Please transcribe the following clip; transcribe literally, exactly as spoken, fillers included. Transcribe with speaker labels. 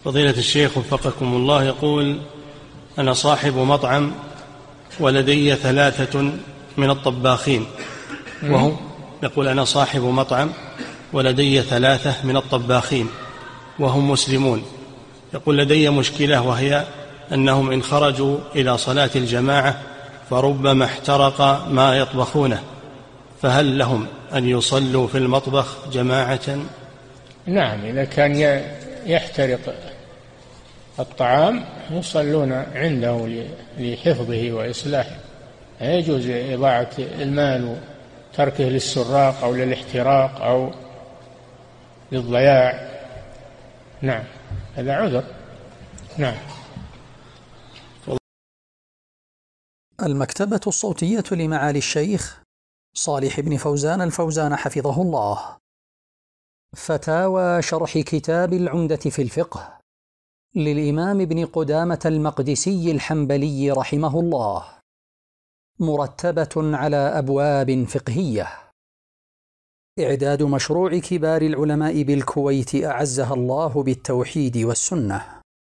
Speaker 1: فضيلة الشيخ وفقكم الله، يقول: أنا صاحب مطعم ولدي ثلاثة من الطباخين وهم يقول أنا صاحب مطعم ولدي ثلاثة من الطباخين وهم مسلمون. يقول: لدي مشكلة، وهي أنهم إن خرجوا إلى صلاة الجماعة فربما احترق ما يطبخونه، فهل لهم أن يصلوا في المطبخ جماعة؟
Speaker 2: نعم، إذا كان يحترق الطعام يصلون عنده لحفظه وإصلاحه، لا يجوز إضاعة المال وتركه للسراق أو للاحتراق أو للضياع. نعم، هذا عذر. نعم.
Speaker 3: المكتبة الصوتية لمعالي الشيخ صالح بن فوزان الفوزان حفظه الله. فتاوى شرح كتاب العمدة في الفقه للإمام ابن قدامة المقدسي الحنبلي رحمه الله، مرتبة على أبواب فقهية. إعداد مشروع كبار العلماء بالكويت أعزها الله بالتوحيد والسنة.